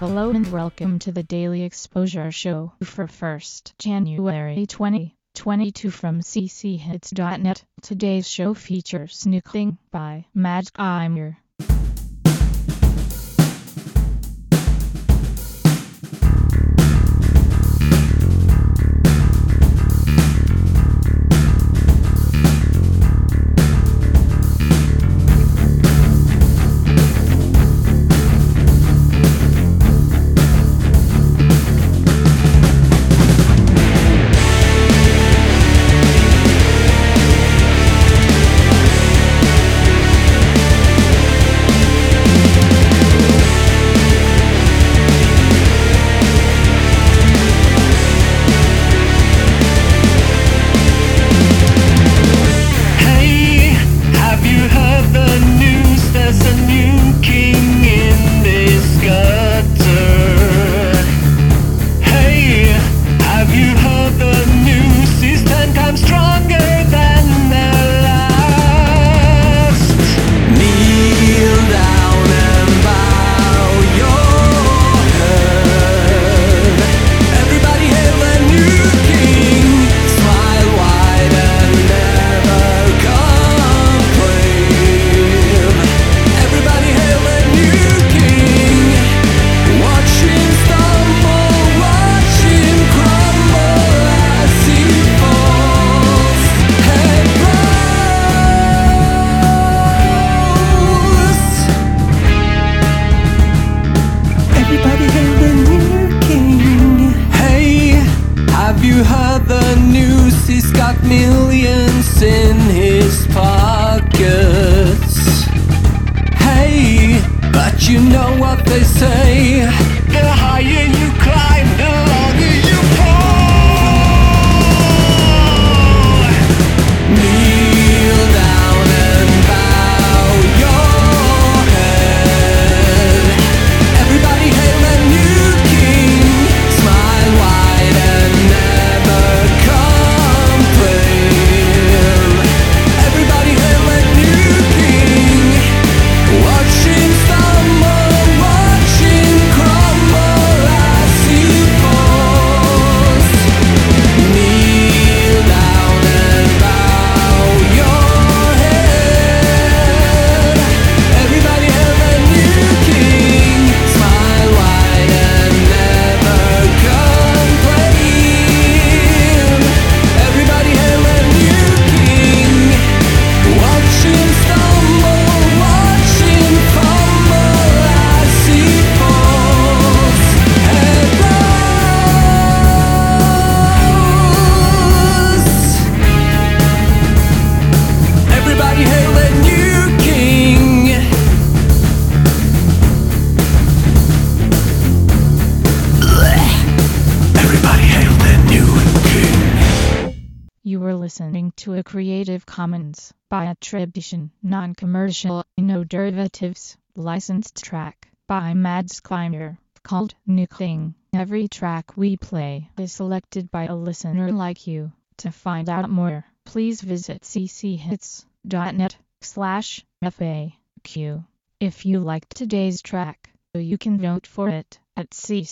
Hello and welcome to the Daily Exposure Show for 1st January 2022 from cchits.net. Today's show features New Thing by Mads Kleimer. You heard the news, he's got millions in his pockets. Hey, but you know what they say, the higher you climb, the longer you fall. Kneel down and bow your head. Everybody hail the new king, smile wide and never complain. Everybody hail the new king, watch him stumble, watch him crumble as he falls. Kneel down and bow your head. Everybody hail the new king, smile wide and never complain. Everybody hail the new king, watch him stumble, watch him fumble as he falls. Head rose. Everybody hail the new king. Everybody hail the new king. You were listening to a Creative Commons by attribution, non-commercial, no derivatives, licensed track by Mads Kleimer called New Thing. Every track we play is selected by a listener like you. To find out more, please visit cchits.net/FAQ. If you liked today's track, you can vote for it at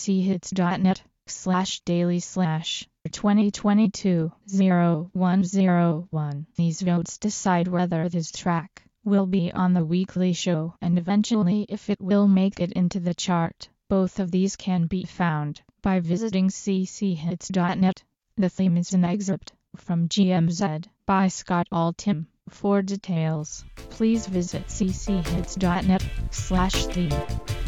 cchits.net/daily/2022-0101. These votes decide whether this track will be on the weekly show and eventually if it will make it into the chart. Both of these can be found by visiting cchits.net. The theme is an excerpt from GMZ by Scott Altham. For details, please visit cchits.net/theme.